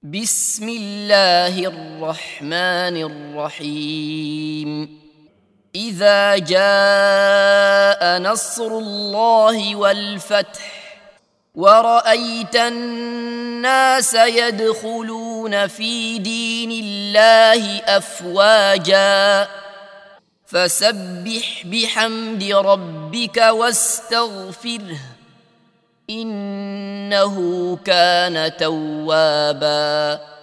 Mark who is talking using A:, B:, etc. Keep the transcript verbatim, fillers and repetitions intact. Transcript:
A: بسم الله الرحمن الرحيم إذا جاء نصر الله والفتح ورأيت الناس يدخلون في دين الله أفواجا فسبح بحمد ربك واستغفره إنه كان توابا